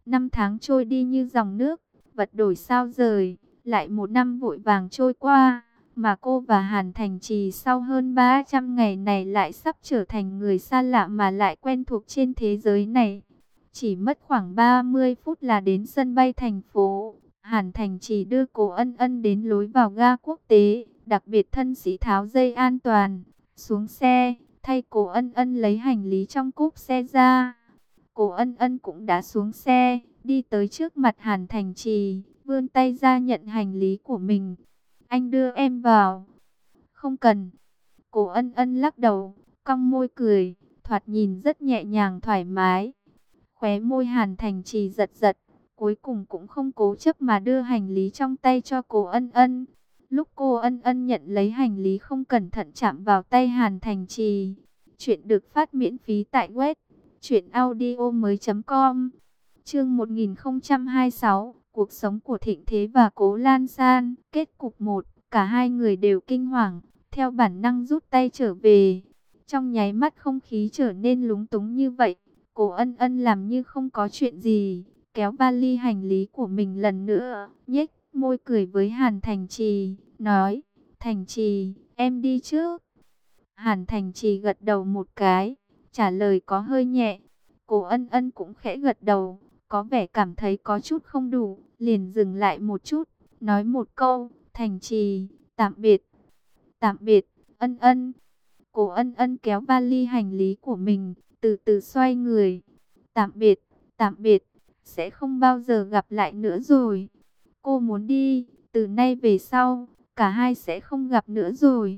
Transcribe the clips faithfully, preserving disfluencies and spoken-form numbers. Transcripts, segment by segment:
Năm tháng trôi đi như dòng nước, vật đổi sao rời, lại một năm vội vàng trôi qua, mà cô và Hàn Thành Trì sau hơn ba trăm ngày này lại sắp trở thành người xa lạ mà lại quen thuộc trên thế giới này. Chỉ mất khoảng ba mươi phút là đến sân bay thành phố. Hàn Thành Trì đưa Cố Ân Ân đến lối vào ga quốc tế, đặc biệt thân sĩ tháo dây an toàn, xuống xe, thay Cố Ân Ân lấy hành lý trong cốp xe ra. Cố Ân Ân cũng đã xuống xe, đi tới trước mặt Hàn Thành Trì, vươn tay ra nhận hành lý của mình. Anh đưa em vào. Không cần. Cố Ân Ân lắc đầu, cong môi cười, thoạt nhìn rất nhẹ nhàng thoải mái. Khóe môi Hàn Thành Trì giật giật, cuối cùng cũng không cố chấp mà đưa hành lý trong tay cho Cố Ân Ân. Lúc Cố Ân Ân nhận lấy hành lý không cẩn thận chạm vào tay Hàn Thành Trì. Chuyện được phát miễn phí tại web truyện audio mới chấm com. Chương một nghìn không trăm hai mươi sáu, cuộc sống của Thịnh Thế và Cố Lan San. Kết cục một, cả hai người đều kinh hoàng, theo bản năng rút tay trở về. Trong nháy mắt không khí trở nên lúng túng như vậy. Cố Ân Ân làm như không có chuyện gì, kéo vali hành lý của mình lần nữa, nhếch môi cười với Hàn Thành Trì, nói: "Thành Trì, em đi trước." Hàn Thành Trì gật đầu một cái, trả lời có hơi nhẹ. Cố Ân Ân cũng khẽ gật đầu, có vẻ cảm thấy có chút không đủ, liền dừng lại một chút, nói một câu: "Thành Trì, tạm biệt." "Tạm biệt, Ân Ân." Cố Ân Ân kéo vali hành lý của mình, từ từ xoay người. "Tạm biệt, tạm biệt, sẽ không bao giờ gặp lại nữa rồi." Cô muốn đi, từ nay về sau, cả hai sẽ không gặp nữa rồi.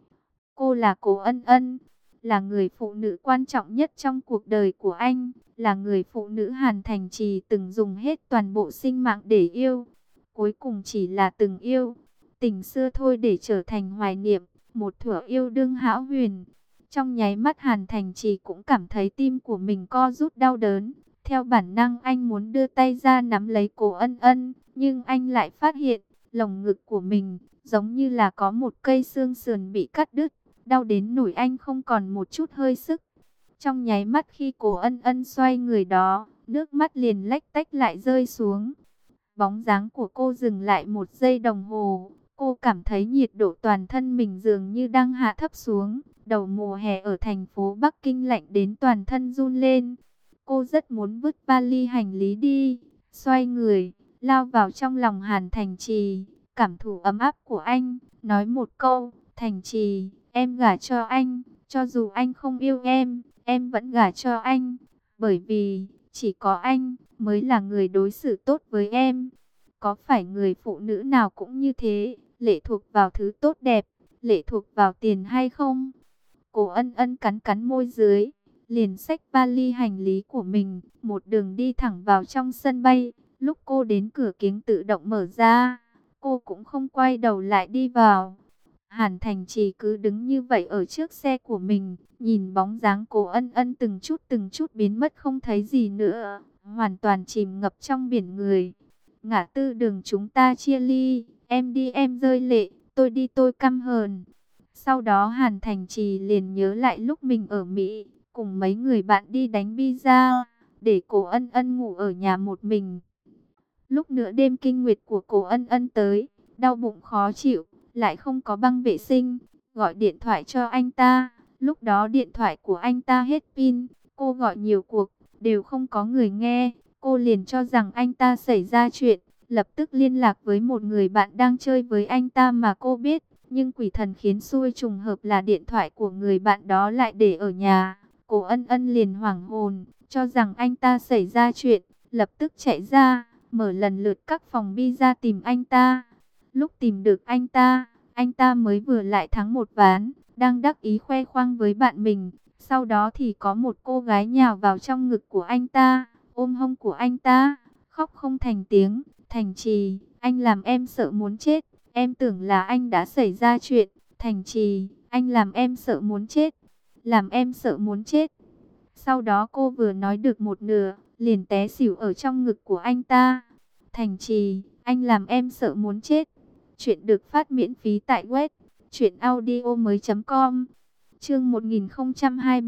Cô là Cố Ân Ân, là người phụ nữ quan trọng nhất trong cuộc đời của anh, là người phụ nữ Hàn Thành Trì từng dùng hết toàn bộ sinh mạng để yêu. Cuối cùng chỉ là từng yêu, tình xưa thôi để trở thành hoài niệm, một thuở yêu đương hão huyền. Trong nháy mắt Hàn Thành Trì cũng cảm thấy tim của mình co rút đau đớn. Theo bản năng anh muốn đưa tay ra nắm lấy Cố Ân Ân, nhưng anh lại phát hiện, lồng ngực của mình, giống như là có một cây xương sườn bị cắt đứt, đau đến nỗi anh không còn một chút hơi sức. Trong nháy mắt khi Cố Ân Ân xoay người đó, nước mắt liền lách tách lại rơi xuống. Bóng dáng của cô dừng lại một giây đồng hồ, cô cảm thấy nhiệt độ toàn thân mình dường như đang hạ thấp xuống. Đầu mùa hè ở thành phố Bắc Kinh lạnh đến toàn thân run lên. Cô rất muốn vứt vali hành lý đi, xoay người, lao vào trong lòng Hàn Thành Trì, cảm thụ ấm áp của anh, nói một câu: "Thành Trì, em gả cho anh, cho dù anh không yêu em, em vẫn gả cho anh, bởi vì chỉ có anh mới là người đối xử tốt với em." Có phải người phụ nữ nào cũng như thế, lệ thuộc vào thứ tốt đẹp, lệ thuộc vào tiền hay không? Cố Ân Ân cắn cắn môi dưới, liền xách vali hành lý của mình, một đường đi thẳng vào trong sân bay. Lúc cô đến cửa kính tự động mở ra, cô cũng không quay đầu lại đi vào. Hàn Thành Trì cứ đứng như vậy ở trước xe của mình, nhìn bóng dáng Cố Ân Ân từng chút từng chút biến mất không thấy gì nữa, hoàn toàn chìm ngập trong biển người. Ngã tư đường chúng ta chia ly, em đi em rơi lệ, tôi đi tôi căm hờn. Sau đó Hàn Thành Trì liền nhớ lại lúc mình ở Mỹ, cùng mấy người bạn đi đánh pizza, để Cố Ân Ân ngủ ở nhà một mình. Lúc nửa đêm kinh nguyệt của Cố Ân Ân tới, đau bụng khó chịu, lại không có băng vệ sinh, gọi điện thoại cho anh ta. Lúc đó điện thoại của anh ta hết pin, cô gọi nhiều cuộc, đều không có người nghe. Cô liền cho rằng anh ta xảy ra chuyện, lập tức liên lạc với một người bạn đang chơi với anh ta mà cô biết. Nhưng quỷ thần khiến xui trùng hợp là điện thoại của người bạn đó lại để ở nhà. Cố Ân Ân liền hoảng hồn, cho rằng anh ta xảy ra chuyện, lập tức chạy ra, mở lần lượt các phòng pizza tìm anh ta. Lúc tìm được anh ta, anh ta mới vừa lại thắng một ván, đang đắc ý khoe khoang với bạn mình. Sau đó thì có một cô gái nhào vào trong ngực của anh ta, ôm hông của anh ta, khóc không thành tiếng. Thành Trì, anh làm em sợ muốn chết, em tưởng là anh đã xảy ra chuyện. Thành Trì, anh làm em sợ muốn chết, làm em sợ muốn chết. Sau đó cô vừa nói được một nửa, liền té xỉu ở trong ngực của anh ta. Thành Trì, anh làm em sợ muốn chết. Chuyện được phát miễn phí tại web truyện audio mới chấm com. Chương một nghìn không trăm hai mươi bảy,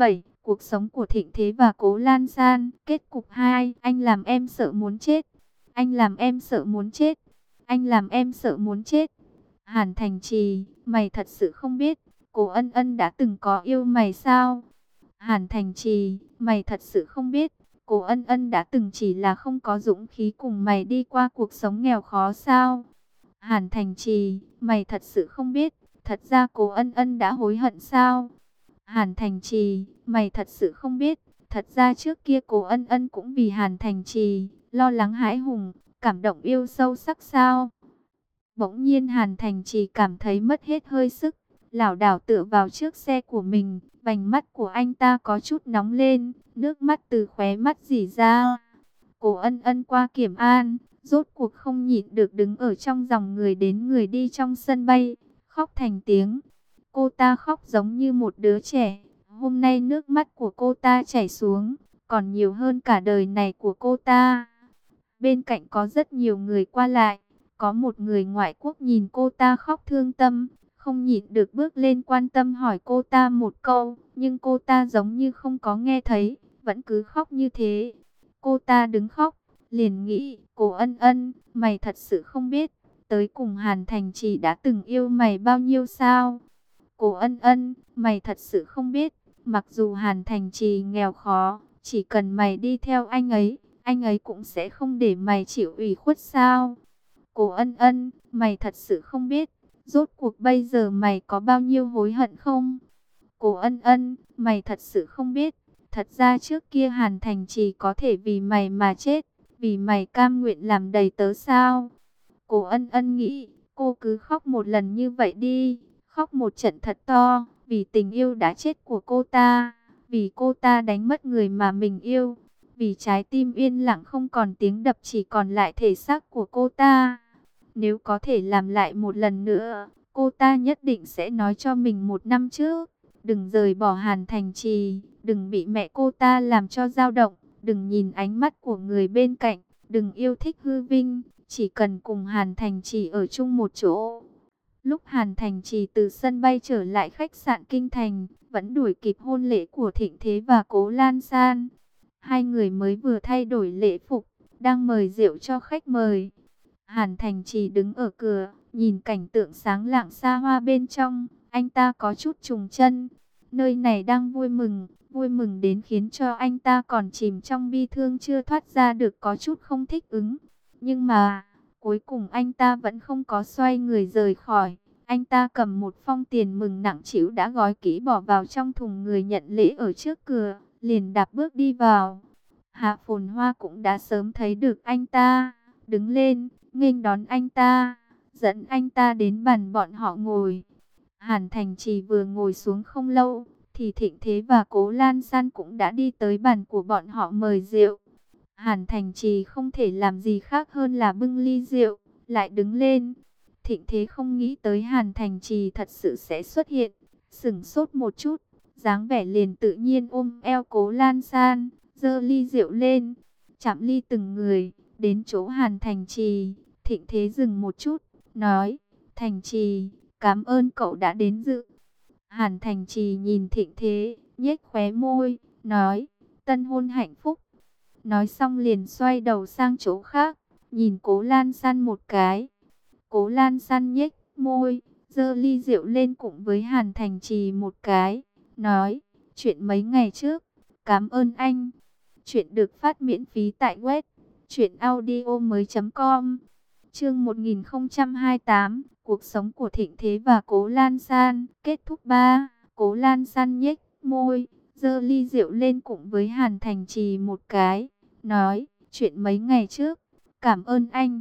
Cuộc sống của Thịnh Thế và Cố Lan San. Kết cục hai. Anh làm em sợ muốn chết. Anh làm em sợ muốn chết. Anh làm em sợ muốn chết. Hàn Thành Trì, mày thật sự không biết, Cố Ân Ân đã từng có yêu mày sao? Hàn Thành Trì, mày thật sự không biết, Cố Ân Ân đã từng chỉ là không có dũng khí cùng mày đi qua cuộc sống nghèo khó sao? Hàn Thành Trì, mày thật sự không biết, thật ra Cố Ân Ân đã hối hận sao? Hàn Thành Trì, mày thật sự không biết, thật ra trước kia Cố Ân Ân cũng vì Hàn Thành Trì, lo lắng hãi hùng, cảm động yêu sâu sắc sao? Bỗng nhiên Hàn Thành Trì cảm thấy mất hết hơi sức, lảo đảo tựa vào trước xe của mình, vành mắt của anh ta có chút nóng lên, nước mắt từ khóe mắt rỉ ra. Cố Ân Ân qua kiểm an, rốt cuộc không nhịn được đứng ở trong dòng người đến người đi trong sân bay, khóc thành tiếng. Cô ta khóc giống như một đứa trẻ, hôm nay nước mắt của cô ta chảy xuống, còn nhiều hơn cả đời này của cô ta. Bên cạnh có rất nhiều người qua lại, có một người ngoại quốc nhìn cô ta khóc thương tâm, không nhịn được bước lên quan tâm hỏi cô ta một câu, nhưng cô ta giống như không có nghe thấy, vẫn cứ khóc như thế. Cô ta đứng khóc, liền nghĩ, Cố Ân Ân, mày thật sự không biết, tới cùng Hàn Thành Trì đã từng yêu mày bao nhiêu sao? Cố Ân Ân, mày thật sự không biết, mặc dù Hàn Thành Trì nghèo khó, chỉ cần mày đi theo anh ấy, anh ấy cũng sẽ không để mày chịu ủy khuất sao? Cố Ân Ân, mày thật sự không biết, rốt cuộc bây giờ mày có bao nhiêu hối hận không? Cố Ân Ân, mày thật sự không biết, thật ra trước kia Hàn Thành Trì có thể vì mày mà chết, vì mày cam nguyện làm đầy tớ sao? Cố Ân Ân nghĩ, cô cứ khóc một lần như vậy đi, khóc một trận thật to, vì tình yêu đã chết của cô ta, vì cô ta đánh mất người mà mình yêu, vì trái tim yên lặng không còn tiếng đập chỉ còn lại thể xác của cô ta. Nếu có thể làm lại một lần nữa, cô ta nhất định sẽ nói cho mình một năm trước, đừng rời bỏ Hàn Thành Trì, đừng bị mẹ cô ta làm cho dao động, đừng nhìn ánh mắt của người bên cạnh, đừng yêu thích hư vinh, chỉ cần cùng Hàn Thành Trì ở chung một chỗ. Lúc Hàn Thành Trì từ sân bay trở lại khách sạn Kinh Thành, vẫn đuổi kịp hôn lễ của Thịnh Thế và Cố Lan San. Hai người mới vừa thay đổi lễ phục, đang mời rượu cho khách mời. Hàn Thành Trì đứng ở cửa, nhìn cảnh tượng sáng lạng xa hoa bên trong, anh ta có chút trùng chân. Nơi này đang vui mừng, vui mừng đến khiến cho anh ta còn chìm trong bi thương chưa thoát ra được, có chút không thích ứng. Nhưng mà, cuối cùng anh ta vẫn không có xoay người rời khỏi. Anh ta cầm một phong tiền mừng nặng trĩu đã gói kỹ bỏ vào trong thùng người nhận lễ ở trước cửa, liền đạp bước đi vào. Hạ Phồn Hoa cũng đã sớm thấy được anh ta, đứng lên, nghênh đón anh ta, dẫn anh ta đến bàn bọn họ ngồi. Hàn Thành Trì vừa ngồi xuống không lâu, thì Thịnh Thế và Cố Lan San cũng đã đi tới bàn của bọn họ mời rượu. Hàn Thành Trì không thể làm gì khác hơn là bưng ly rượu, lại đứng lên. Thịnh Thế không nghĩ tới Hàn Thành Trì thật sự sẽ xuất hiện, sững sốt một chút, dáng vẻ liền tự nhiên ôm eo Cố Lan San, giơ ly rượu lên, chạm ly từng người, đến chỗ Hàn Thành Trì. Thịnh Thế dừng một chút, nói, Thành Trì, cảm ơn cậu đã đến dự. Hàn Thành Trì nhìn Thịnh Thế, nhếch khóe môi, nói, tân hôn hạnh phúc. Nói xong liền xoay đầu sang chỗ khác, nhìn Cố Lan San một cái. Cố Lan San nhếch môi, giơ ly rượu lên cùng với Hàn Thành Trì một cái, nói, chuyện mấy ngày trước, cảm ơn anh. Chuyện được phát miễn phí tại web truyện audio mới chấm com. Chương một nghìn không trăm hai mươi tám, cuộc sống của Thịnh Thế và Cố Lan San, kết thúc ba. Cố Lan San nhếch môi, giơ ly rượu lên cùng với Hàn Thành Trì một cái, nói, chuyện mấy ngày trước, cảm ơn anh.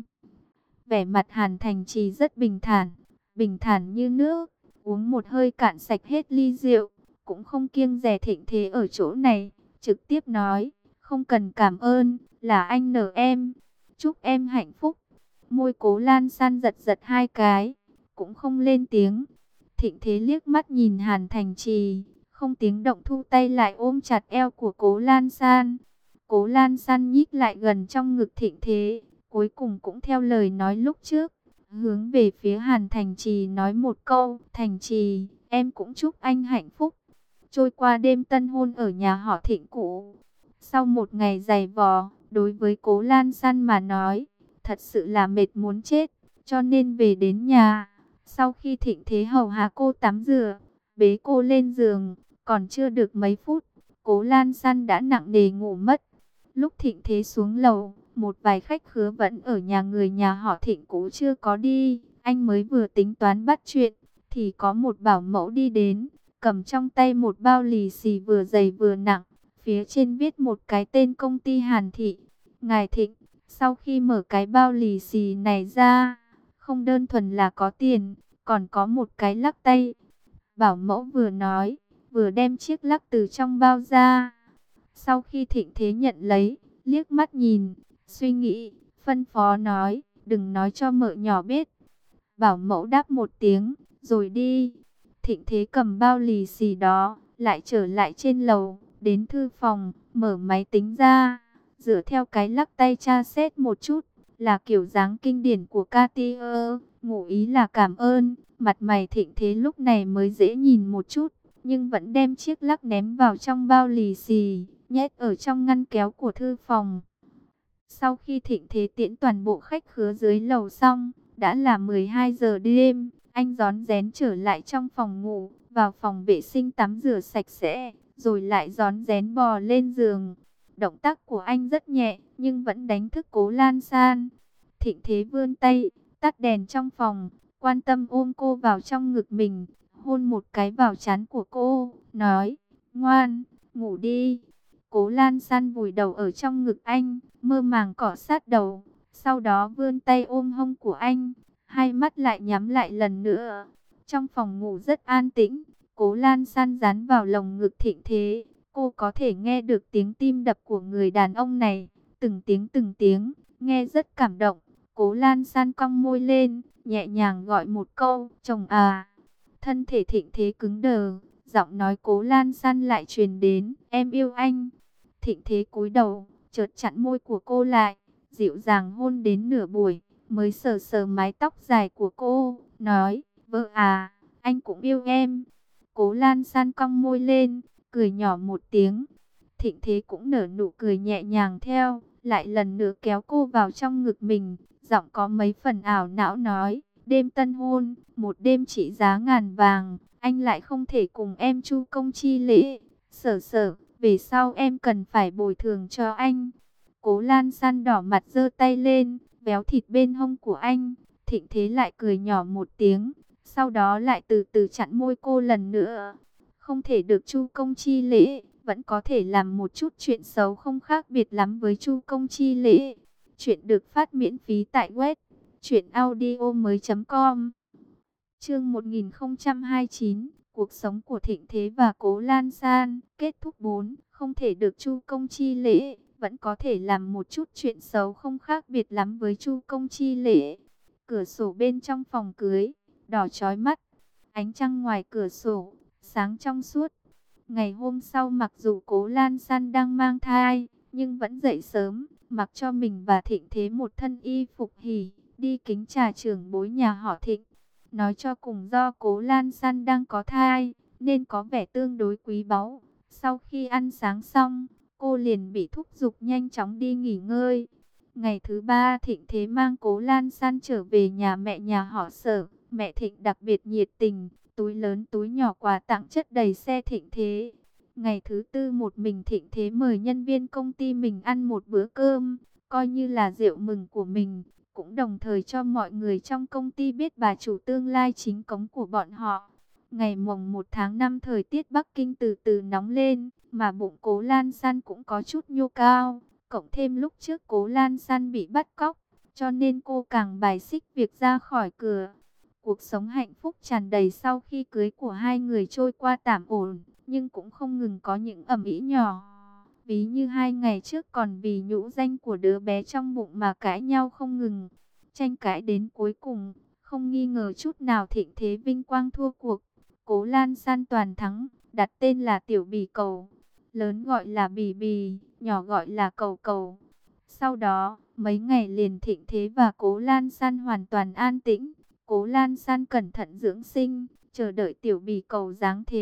Vẻ mặt Hàn Thành Trì rất bình thản, bình thản như nước, uống một hơi cạn sạch hết ly rượu, cũng không kiêng dè Thịnh Thế ở chỗ này, trực tiếp nói, không cần cảm ơn, là anh nợ em, chúc em hạnh phúc. Môi Cố Lan San giật giật hai cái, cũng không lên tiếng. Thịnh Thế liếc mắt nhìn Hàn Thành Trì, không tiếng động thu tay lại ôm chặt eo của Cố Lan San. Cố Lan San nhích lại gần trong ngực Thịnh Thế, cuối cùng cũng theo lời nói lúc trước, hướng về phía Hàn Thành Trì nói một câu, Thành Trì, em cũng chúc anh hạnh phúc. trôi qua đêm tân hôn ở nhà họ Thịnh cũ. Sau một ngày dày vò, đối với Cố Lan San mà nói, thật sự là mệt muốn chết, cho nên về đến nhà. Sau khi Thịnh Thế hầu hạ cô tắm rửa, bế cô lên giường, còn chưa được mấy phút, Cố Lan San đã nặng nề ngủ mất. Lúc Thịnh Thế xuống lầu, một vài khách khứa vẫn ở nhà người nhà họ Thịnh cũ chưa có đi. Anh mới vừa tính toán bắt chuyện, thì có một bảo mẫu đi đến, cầm trong tay một bao lì xì vừa dày vừa nặng. Phía trên viết một cái tên công ty Hàn Thị. Ngài Thịnh, sau khi mở cái bao lì xì này ra, không đơn thuần là có tiền, còn có một cái lắc tay. Bảo mẫu vừa nói, vừa đem chiếc lắc từ trong bao ra. Sau khi Thịnh Thế nhận lấy, liếc mắt nhìn, suy nghĩ, phân phó nói, đừng nói cho mợ nhỏ biết. Bảo mẫu đáp một tiếng, rồi đi. Thịnh Thế cầm bao lì xì đó, lại trở lại trên lầu, đến thư phòng, mở máy tính ra, dựa theo cái lắc tay tra xét một chút, là kiểu dáng kinh điển của Cartier, ngụ ý là cảm ơn. Mặt mày Thịnh Thế lúc này mới dễ nhìn một chút, nhưng vẫn đem chiếc lắc ném vào trong bao lì xì, nhét ở trong ngăn kéo của thư phòng. Sau khi Thịnh Thế tiễn toàn bộ khách khứa dưới lầu xong, đã là mười hai giờ đêm, anh rón rén trở lại trong phòng ngủ, vào phòng vệ sinh tắm rửa sạch sẽ, rồi lại rón rén bò lên giường. Động tác của anh rất nhẹ, nhưng vẫn đánh thức Cố Lan San. Thịnh Thế vươn tay, tắt đèn trong phòng, quan tâm ôm cô vào trong ngực mình, hôn một cái vào trán của cô, nói, ngoan, ngủ đi. Cố Lan San vùi đầu ở trong ngực anh, mơ màng cọ sát đầu, sau đó vươn tay ôm hông của anh, hai mắt lại nhắm lại lần nữa. Trong phòng ngủ rất an tĩnh, Cố Lan San dán vào lồng ngực Thịnh Thế, cô có thể nghe được tiếng tim đập của người đàn ông này, từng tiếng từng tiếng, nghe rất cảm động. Cố Lan San cong môi lên, nhẹ nhàng gọi một câu, chồng à. Thân thể Thịnh Thế cứng đờ, giọng nói Cố Lan San lại truyền đến, em yêu anh. Thịnh Thế cúi đầu, chợt chặn môi của cô lại, dịu dàng hôn đến nửa buổi, mới sờ sờ mái tóc dài của cô, nói, vợ à, anh cũng yêu em. Cố Lan San cong môi lên, cười nhỏ một tiếng. Thịnh Thế cũng nở nụ cười nhẹ nhàng theo, lại lần nữa kéo cô vào trong ngực mình, giọng có mấy phần ảo não nói, đêm tân hôn, một đêm trị giá ngàn vàng, anh lại không thể cùng em chu công chi lễ. Sở sở, về sau em cần phải bồi thường cho anh. Cố Lan San đỏ mặt giơ tay lên, véo thịt bên hông của anh. Thịnh Thế lại cười nhỏ một tiếng, sau đó lại từ từ chặn môi cô lần nữa. Không thể được chu công chi lễ, vẫn có thể làm một chút chuyện xấu không khác biệt lắm với chu công chi lễ. Chuyện được phát miễn phí tại web truyện audio mới chấm com. Chương một nghìn không trăm hai mươi chín, cuộc sống của Thịnh Thế và Cố Lan San. Kết thúc bốn, không thể được chu công chi lễ, vẫn có thể làm một chút chuyện xấu không khác biệt lắm với chu công chi lễ. Cửa sổ bên trong phòng cưới, đỏ chói mắt, ánh trăng ngoài cửa sổ, sáng trong suốt. Ngày hôm sau mặc dù Cố Lan San đang mang thai, nhưng vẫn dậy sớm, mặc cho mình và Thịnh Thế một thân y phục hỉ, đi kính trà trưởng bối nhà họ Thịnh. Nói cho cùng do Cố Lan San đang có thai, nên có vẻ tương đối quý báu. Sau khi ăn sáng xong, cô liền bị thúc giục nhanh chóng đi nghỉ ngơi. Ngày thứ ba Thịnh Thế mang Cố Lan San trở về nhà mẹ nhà họ Sở. Mẹ Thịnh đặc biệt nhiệt tình, túi lớn túi nhỏ quà tặng chất đầy xe Thịnh Thế. Ngày thứ tư một mình Thịnh Thế mời nhân viên công ty mình ăn một bữa cơm, coi như là rượu mừng của mình. Cũng đồng thời cho mọi người trong công ty biết bà chủ tương lai chính cống của bọn họ. Ngày mồng một tháng năm thời tiết Bắc Kinh từ từ nóng lên, mà bụng Cố Lan San cũng có chút nhô cao. Cộng thêm lúc trước Cố Lan San bị bắt cóc, cho nên cô càng bài xích việc ra khỏi cửa. Cuộc sống hạnh phúc tràn đầy sau khi cưới của hai người trôi qua tạm ổn, nhưng cũng không ngừng có những ầm ĩ nhỏ. Ví như hai ngày trước còn vì nhũ danh của đứa bé trong bụng mà cãi nhau không ngừng. Tranh cãi đến cuối cùng, không nghi ngờ chút nào Thịnh Thế vinh quang thua cuộc. Cố Lan San toàn thắng, đặt tên là Tiểu Bì Cầu. Lớn gọi là Bì Bì, nhỏ gọi là Cầu Cầu. Sau đó, mấy ngày liền Thịnh Thế và Cố Lan San hoàn toàn an tĩnh. Cố Lan San cẩn thận dưỡng sinh, chờ đợi Tiểu Bì Cầu giáng thế.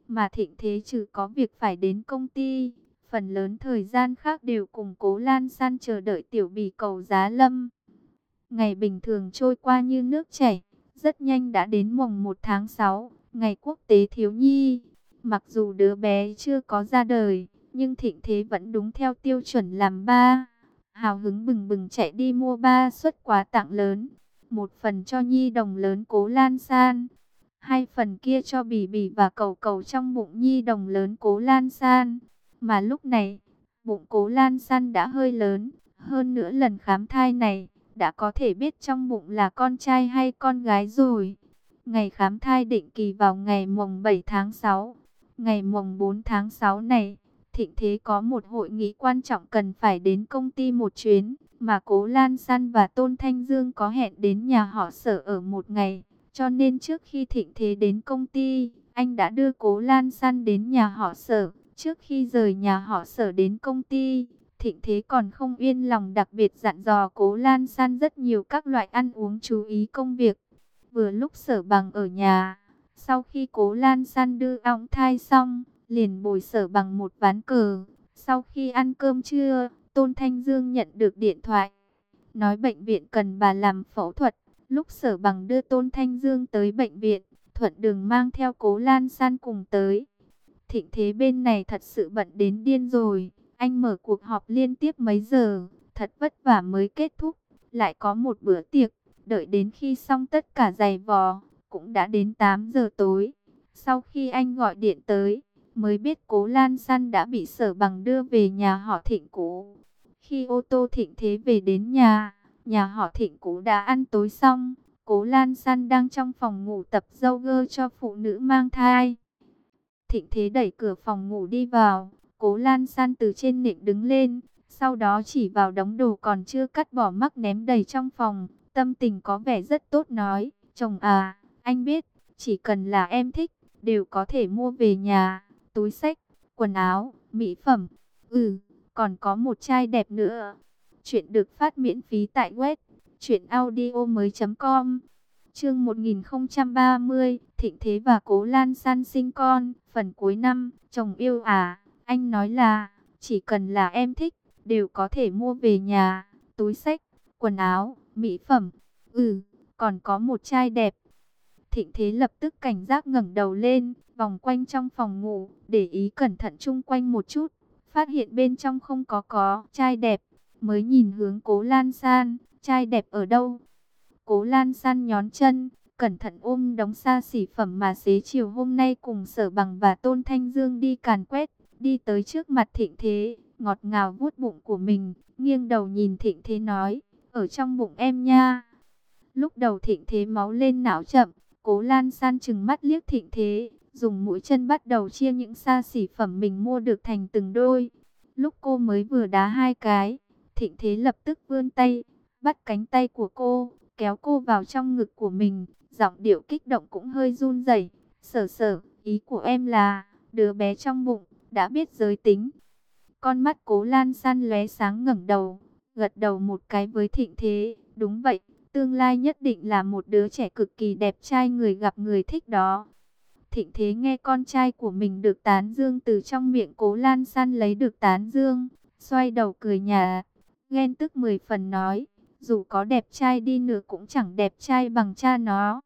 Mà Thịnh Thế trừ có việc phải đến công ty, phần lớn thời gian khác đều cùng Cố Lan San chờ đợi tiểu bì cầu giá lâm. Ngày bình thường trôi qua như nước chảy, rất nhanh đã đến mùng một tháng sáu, ngày quốc tế thiếu nhi. Mặc dù đứa bé chưa có ra đời, nhưng Thịnh Thế vẫn đúng theo tiêu chuẩn làm ba. Hào hứng bừng bừng chạy đi mua ba suất quà tặng lớn. Một phần cho nhi đồng lớn Cố Lan San, hai phần kia cho Bì Bì và Cầu Cầu trong bụng nhi đồng lớn Cố Lan San. Mà lúc này, bụng Cố Lan San đã hơi lớn, hơn nữa lần khám thai này, đã có thể biết trong bụng là con trai hay con gái rồi. Ngày khám thai định kỳ vào ngày mùng bảy tháng sáu. Ngày mùng bốn tháng sáu này, Thịnh Thế có một hội nghị quan trọng cần phải đến công ty một chuyến, mà Cố Lan San và Tôn Thanh Dương có hẹn đến nhà họ Sở ở một ngày. Cho nên trước khi Thịnh Thế đến công ty, anh đã đưa Cố Lan San đến nhà họ Sở. Trước khi rời nhà họ Sở đến công ty, Thịnh Thế còn không yên lòng đặc biệt dặn dò Cố Lan San rất nhiều các loại ăn uống, chú ý công việc. Vừa lúc Sở Bằng ở nhà, sau khi Cố Lan San đưa ẵng thai xong, liền bồi Sở Bằng một ván cờ. Sau khi ăn cơm trưa, Tôn Thanh Dương nhận được điện thoại, nói bệnh viện cần bà làm phẫu thuật. Lúc Sở Bằng đưa Tôn Thanh Dương tới bệnh viện, thuận đường mang theo Cố Lan San cùng tới. Thịnh Thế bên này thật sự bận đến điên rồi. Anh mở cuộc họp liên tiếp mấy giờ, thật vất vả mới kết thúc. Lại có một bữa tiệc, đợi đến khi xong tất cả giày vò, cũng đã đến tám giờ tối. Sau khi anh gọi điện tới, mới biết Cố Lan San đã bị Sở Bằng đưa về nhà họ Thịnh cũ. Khi ô tô Thịnh Thế về đến nhà, nhà họ Thịnh cũ đã ăn tối xong. Cố Lan San đang trong phòng ngủ tập yoga cho phụ nữ mang thai. Thịnh Thế đẩy cửa phòng ngủ đi vào. Cố Lan San từ trên nệm đứng lên, sau đó chỉ vào đống đồ còn chưa cắt bỏ mắc ném đầy trong phòng. Tâm tình có vẻ rất tốt nói, chồng à, anh biết, chỉ cần là em thích, đều có thể mua về nhà. Túi xách, quần áo, mỹ phẩm, ừ, còn có một chai đẹp nữa. Chuyện được phát miễn phí tại web truyện audio mới chấm com. Chương một nghìn không trăm ba mươi, Thịnh Thế và Cố Lan San sinh con, phần cuối năm. Chồng yêu à, anh nói là, chỉ cần là em thích, đều có thể mua về nhà. Túi xách, quần áo, mỹ phẩm, ừ, còn có một chai đẹp. Thịnh Thế lập tức cảnh giác ngẩng đầu lên, vòng quanh trong phòng ngủ, để ý cẩn thận chung quanh một chút. Phát hiện bên trong không có có chai đẹp, mới nhìn hướng Cố Lan San, chai đẹp ở đâu? Cố Lan San nhón chân, cẩn thận ôm đống xa xỉ phẩm mà xế chiều hôm nay cùng Sở Bằng và Tôn Thanh Dương đi càn quét, đi tới trước mặt Thịnh Thế, ngọt ngào vuốt bụng của mình, nghiêng đầu nhìn Thịnh Thế nói, ở trong bụng em nha. Lúc đầu Thịnh Thế máu lên não chậm, Cố Lan San trừng mắt liếc Thịnh Thế, dùng mũi chân bắt đầu chia những xa xỉ phẩm mình mua được thành từng đôi. Lúc cô mới vừa đá hai cái, Thịnh Thế lập tức vươn tay, bắt cánh tay của cô, kéo cô vào trong ngực của mình, giọng điệu kích động cũng hơi run rẩy. Sở Sở, ý của em là, đứa bé trong bụng, đã biết giới tính. Con mắt Cố Lan San lóe sáng ngẩng đầu, gật đầu một cái với Thịnh Thế, đúng vậy, tương lai nhất định là một đứa trẻ cực kỳ đẹp trai, người gặp người thích đó. Thịnh Thế nghe con trai của mình được tán dương từ trong miệng Cố Lan San lấy được tán dương, xoay đầu cười nhạt, ghen tức mười phần nói, dù có đẹp trai đi nữa cũng chẳng đẹp trai bằng cha nó.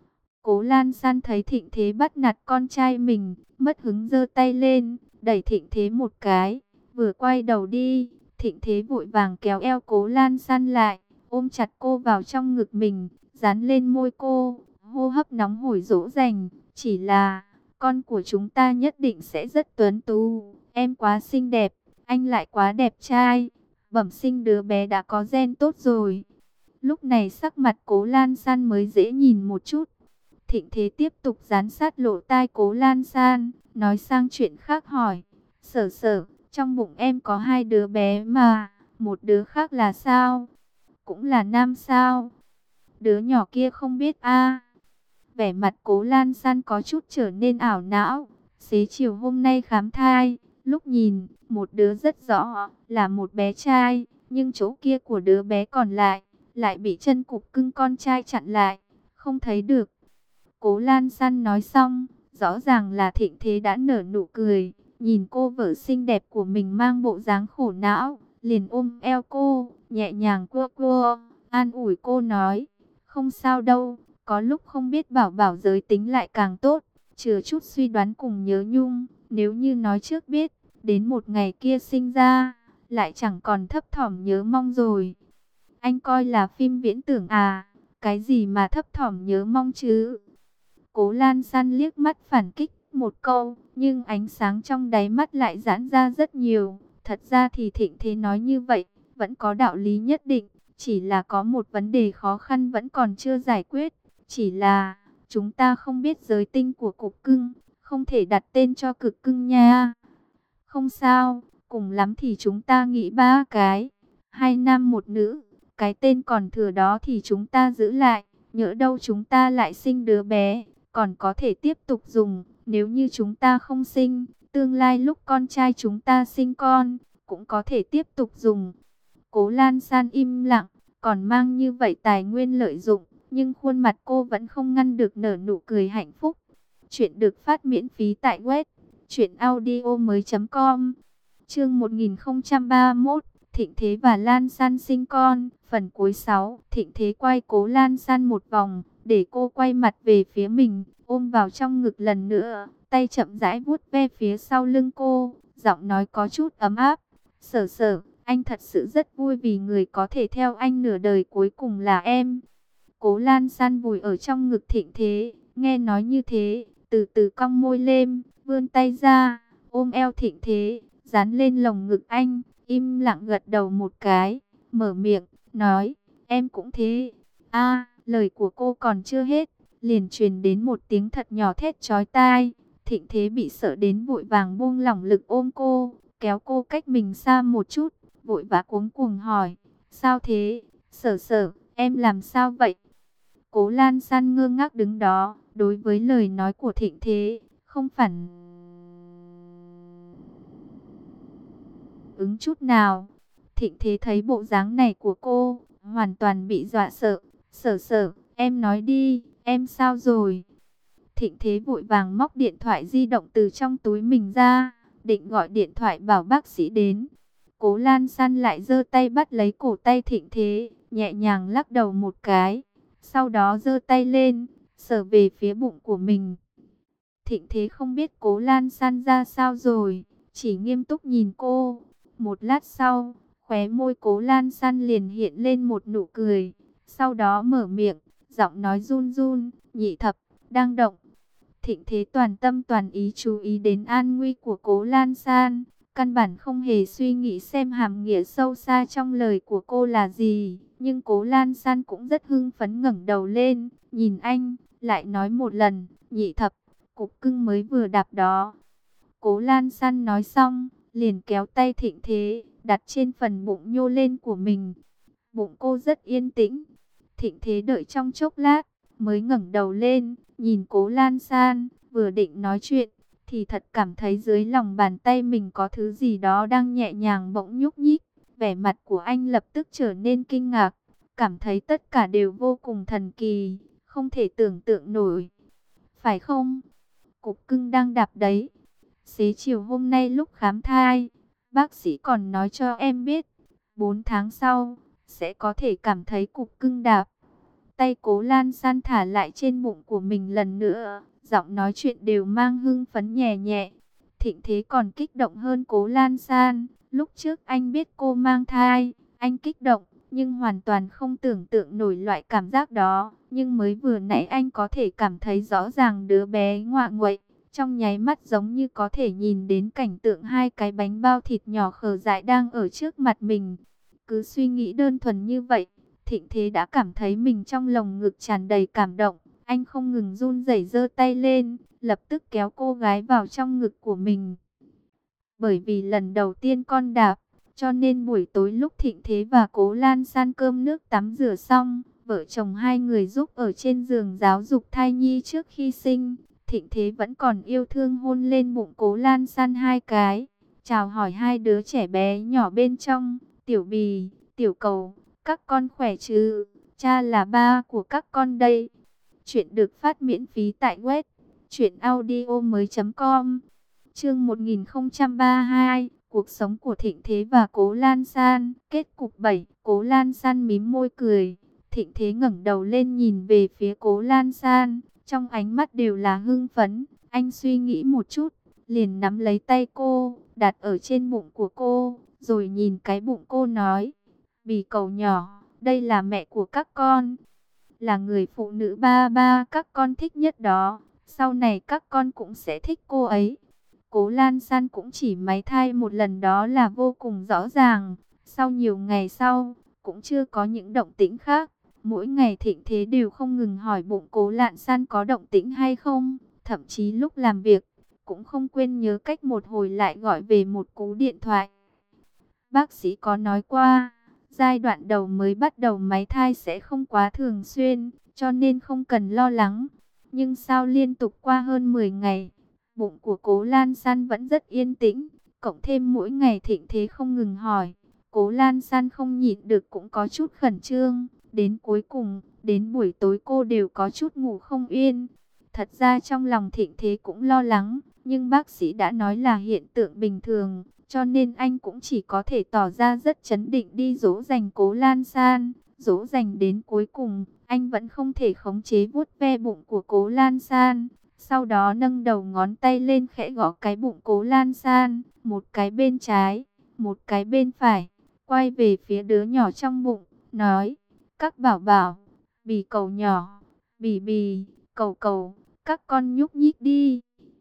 Cố Lan San thấy Thịnh Thế bắt nạt con trai mình, mất hứng giơ tay lên, đẩy Thịnh Thế một cái, vừa quay đầu đi, Thịnh Thế vội vàng kéo eo Cố Lan San lại, ôm chặt cô vào trong ngực mình, dán lên môi cô, hô hấp nóng hổi dỗ dành, chỉ là, con của chúng ta nhất định sẽ rất tuấn tú, em quá xinh đẹp, anh lại quá đẹp trai, bẩm sinh đứa bé đã có gen tốt rồi. Lúc này sắc mặt Cố Lan San mới dễ nhìn một chút. Thịnh Thế tiếp tục dán sát lỗ tai Cố Lan San, nói sang chuyện khác hỏi, Sở Sở, trong bụng em có hai đứa bé mà, một đứa khác là sao? Cũng là nam sao? Đứa nhỏ kia không biết a. Vẻ mặt Cố Lan San có chút trở nên ảo não. Xế chiều hôm nay khám thai, lúc nhìn, một đứa rất rõ là một bé trai, nhưng chỗ kia của đứa bé còn lại, lại bị chân cục cưng con trai chặn lại, không thấy được. Cố Lan San nói xong, Rõ ràng là Thịnh Thế đã nở nụ cười, nhìn cô vợ xinh đẹp của mình mang bộ dáng khổ não, liền ôm eo cô, nhẹ nhàng cua cua, an ủi cô nói, không sao đâu, có lúc không biết bảo bảo giới tính lại càng tốt, chứa chút suy đoán cùng nhớ nhung, nếu như nói trước biết, đến một ngày kia sinh ra, lại chẳng còn thấp thỏm nhớ mong rồi. Anh coi là phim viễn tưởng à, cái gì mà thấp thỏm nhớ mong chứ? Cố Lan San liếc mắt phản kích một câu, nhưng ánh sáng trong đáy mắt lại giãn ra rất nhiều. Thật ra thì Thịnh Thế nói như vậy, vẫn có đạo lý nhất định, chỉ là có một vấn đề khó khăn vẫn còn chưa giải quyết. Chỉ là, chúng ta không biết giới tinh của cục cưng, không thể đặt tên cho cực cưng nha. Không sao, cùng lắm thì chúng ta nghĩ ba cái, hai nam một nữ, cái tên còn thừa đó thì chúng ta giữ lại, nhỡ đâu chúng ta lại sinh đứa bé, còn có thể tiếp tục dùng, nếu như chúng ta không sinh, tương lai lúc con trai chúng ta sinh con, cũng có thể tiếp tục dùng. Cố Lan San im lặng, còn mang như vậy tài nguyên lợi dụng, nhưng khuôn mặt cô vẫn không ngăn được nở nụ cười hạnh phúc. Chuyện được phát miễn phí tại web truyện audio mới.com. Chương một nghìn không trăm ba mươi mốt, Thịnh Thế và Lan San sinh con, phần cuối sáu. Thịnh Thế quay Cố Lan San một vòng, để cô quay mặt về phía mình, ôm vào trong ngực lần nữa, tay chậm rãi vuốt ve phía sau lưng cô, giọng nói có chút ấm áp. Sở Sở, anh thật sự rất vui vì người có thể theo anh nửa đời cuối cùng là em. Cố Lan San vùi ở trong ngực Thịnh Thế, nghe nói như thế, từ từ cong môi lên, vươn tay ra, ôm eo Thịnh Thế, dán lên lồng ngực anh, im lặng gật đầu một cái, mở miệng, nói, em cũng thế. A, lời của cô còn chưa hết, liền truyền đến một tiếng thật nhỏ thét chói tai. Thịnh Thế bị sợ đến vội vàng buông lỏng lực ôm cô, kéo cô cách mình xa một chút, vội vã cuống cuồng hỏi, sao thế, Sở Sở, em làm sao vậy? Cố Lan San ngơ ngác đứng đó, đối với lời nói của Thịnh Thế, không phản ứng chút nào. Thịnh Thế thấy bộ dáng này của cô, hoàn toàn bị dọa sợ. Sở Sở, em nói đi, em sao rồi? Thịnh Thế vội vàng móc điện thoại di động từ trong túi mình ra, định gọi điện thoại bảo bác sĩ đến. Cố Lan San lại giơ tay bắt lấy cổ tay Thịnh Thế, nhẹ nhàng lắc đầu một cái. Sau đó giơ tay lên, sờ về phía bụng của mình. Thịnh Thế không biết Cố Lan San ra sao rồi, chỉ nghiêm túc nhìn cô. Một lát sau, khóe môi Cố Lan San liền hiện lên một nụ cười. Sau đó mở miệng, giọng nói run run, nhị thập, đang động. Thịnh Thế toàn tâm toàn ý chú ý đến an nguy của Cố Lan San. Căn bản không hề suy nghĩ xem hàm nghĩa sâu xa trong lời của cô là gì. Nhưng Cố Lan San cũng rất hưng phấn ngẩng đầu lên, nhìn anh, lại nói một lần, nhị thập, cục cưng mới vừa đạp đó. Cố Lan San nói xong, liền kéo tay Thịnh Thế, đặt trên phần bụng nhô lên của mình. Bụng cô rất yên tĩnh. Thịnh Thế đợi trong chốc lát, mới ngẩng đầu lên, nhìn Cố Lan San, vừa định nói chuyện, thì thật cảm thấy dưới lòng bàn tay mình có thứ gì đó đang nhẹ nhàng bỗng nhúc nhích. Vẻ mặt của anh lập tức trở nên kinh ngạc, cảm thấy tất cả đều vô cùng thần kỳ, không thể tưởng tượng nổi. Phải không? Cục cưng đang đạp đấy. Xế chiều hôm nay lúc khám thai, bác sĩ còn nói cho em biết, bốn tháng sau, sẽ có thể cảm thấy cục cưng đạp. Tay Cố Lan San thả lại trên bụng của mình lần nữa, giọng nói chuyện đều mang hưng phấn nhẹ nhẹ. Thịnh Thế còn kích động hơn Cố Lan San. Lúc trước anh biết cô mang thai, anh kích động, nhưng hoàn toàn không tưởng tượng nổi loại cảm giác đó. Nhưng mới vừa nãy anh có thể cảm thấy rõ ràng đứa bé ngoạ nguậy. Trong nháy mắt giống như có thể nhìn đến cảnh tượng hai cái bánh bao thịt nhỏ khờ dại đang ở trước mặt mình. Cứ suy nghĩ đơn thuần như vậy, Thịnh Thế đã cảm thấy mình trong lồng ngực tràn đầy cảm động. Anh không ngừng run rẩy giơ tay lên, lập tức kéo cô gái vào trong ngực của mình. Bởi vì lần đầu tiên con đạp, cho nên buổi tối lúc Thịnh Thế và Cố Lan San cơm nước tắm rửa xong, vợ chồng hai người giúp ở trên giường giáo dục thai nhi trước khi sinh. Thịnh Thế vẫn còn yêu thương hôn lên bụng Cố Lan San hai cái, chào hỏi hai đứa trẻ bé nhỏ bên trong. Tiểu Bì, Tiểu Cầu, các con khỏe chứ? Cha là ba của các con đây. Chuyện được phát miễn phí tại web Chuyện audio mới com. Chương một nghìn không trăm ba mươi hai, cuộc sống của Thịnh Thế và Cố Lan San. Kết cục bảy. Cố Lan San mím môi cười. Thịnh Thế ngẩng đầu lên nhìn về phía Cố Lan San, trong ánh mắt đều là hưng phấn. Anh suy nghĩ một chút, liền nắm lấy tay cô, đặt ở trên bụng của cô, rồi nhìn cái bụng cô nói: Bì cầu nhỏ, đây là mẹ của các con, là người phụ nữ ba ba các con thích nhất đó. Sau này các con cũng sẽ thích cô ấy. Cố Lan San cũng chỉ máy thai một lần, đó là vô cùng rõ ràng. Sau nhiều ngày sau, cũng chưa có những động tĩnh khác. Mỗi ngày Thịnh Thế đều không ngừng hỏi bụng Cố Lan San có động tĩnh hay không. Thậm chí lúc làm việc, cũng không quên nhớ cách một hồi lại gọi về một cú điện thoại. Bác sĩ có nói qua, giai đoạn đầu mới bắt đầu máy thai sẽ không quá thường xuyên, cho nên không cần lo lắng. Nhưng sao liên tục qua hơn mười ngày, bụng của Cố Lan San vẫn rất yên tĩnh, cộng thêm mỗi ngày Thịnh Thế không ngừng hỏi, Cố Lan San không nhịn được cũng có chút khẩn trương. Đến cuối cùng, đến buổi tối cô đều có chút ngủ không yên. Thật ra trong lòng Thịnh Thế cũng lo lắng, nhưng bác sĩ đã nói là hiện tượng bình thường, cho nên anh cũng chỉ có thể tỏ ra rất trấn định đi dỗ dành Cố Lan San. Dỗ dành đến cuối cùng, anh vẫn không thể khống chế vuốt ve bụng của Cố Lan San. Sau đó nâng đầu ngón tay lên khẽ gõ cái bụng Cố Lan San, một cái bên trái, một cái bên phải, quay về phía đứa nhỏ trong bụng, nói: Các bảo bảo, bì cầu nhỏ, bì bì, cầu cầu, các con nhúc nhích đi.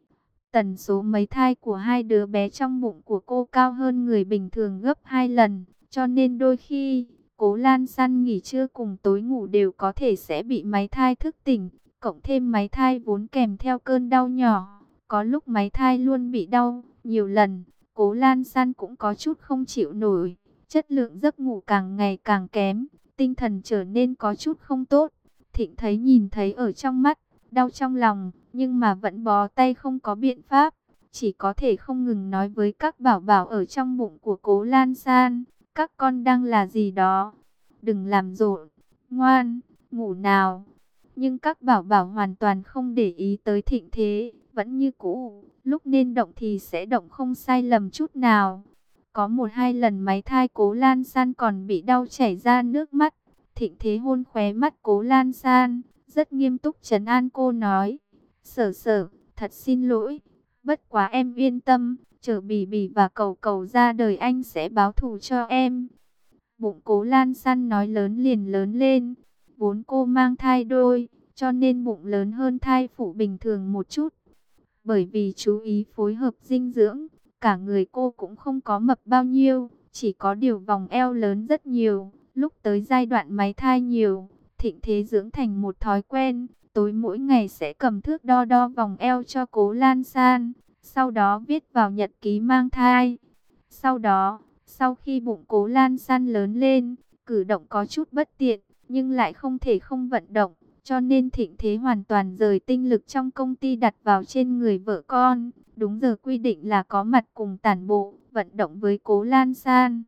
Tần số mấy thai của hai đứa bé trong bụng của cô cao hơn người bình thường gấp hai lần, cho nên đôi khi Cố Lan San nghỉ trưa cùng tối ngủ đều có thể sẽ bị máy thai thức tỉnh. Cộng thêm máy thai vốn kèm theo cơn đau nhỏ, có lúc máy thai luôn bị đau nhiều lần, Cố Lan San cũng có chút không chịu nổi. Chất lượng giấc ngủ càng ngày càng kém, tinh thần trở nên có chút không tốt. Thịnh thấy nhìn thấy ở trong mắt, đau trong lòng, nhưng mà vẫn bó tay không có biện pháp. Chỉ có thể không ngừng nói với các bảo bảo ở trong bụng của Cố Lan San: Các con đang là gì đó, đừng làm rộn, ngoan, ngủ nào. Nhưng các bảo bảo hoàn toàn không để ý tới Thịnh Thế, vẫn như cũ, lúc nên động thì sẽ động không sai lầm chút nào. Có một hai lần máy thai Cố Lan San còn bị đau chảy ra nước mắt. Thịnh Thế hôn khóe mắt Cố Lan San, rất nghiêm túc trấn an cô nói: Sở sở, thật xin lỗi, bất quá em yên tâm, chờ Bì Bì và Cầu Cầu ra đời anh sẽ báo thù cho em. Bụng Cố Lan San nói lớn liền lớn lên. Vốn cô mang thai đôi, cho nên bụng lớn hơn thai phụ bình thường một chút. Bởi vì chú ý phối hợp dinh dưỡng, cả người cô cũng không có mập bao nhiêu, chỉ có điều vòng eo lớn rất nhiều. Lúc tới giai đoạn máy thai nhiều, Thịnh Thế dưỡng thành một thói quen, tối mỗi ngày sẽ cầm thước đo đo vòng eo cho Cố Lan San, sau đó viết vào nhật ký mang thai. Sau đó, sau khi bụng Cố Lan San lớn lên, cử động có chút bất tiện, nhưng lại không thể không vận động, cho nên Thịnh Thế hoàn toàn rời tinh lực trong công ty đặt vào trên người vợ con. Đúng giờ quy định là có mặt cùng tản bộ, vận động với Cố Lan San.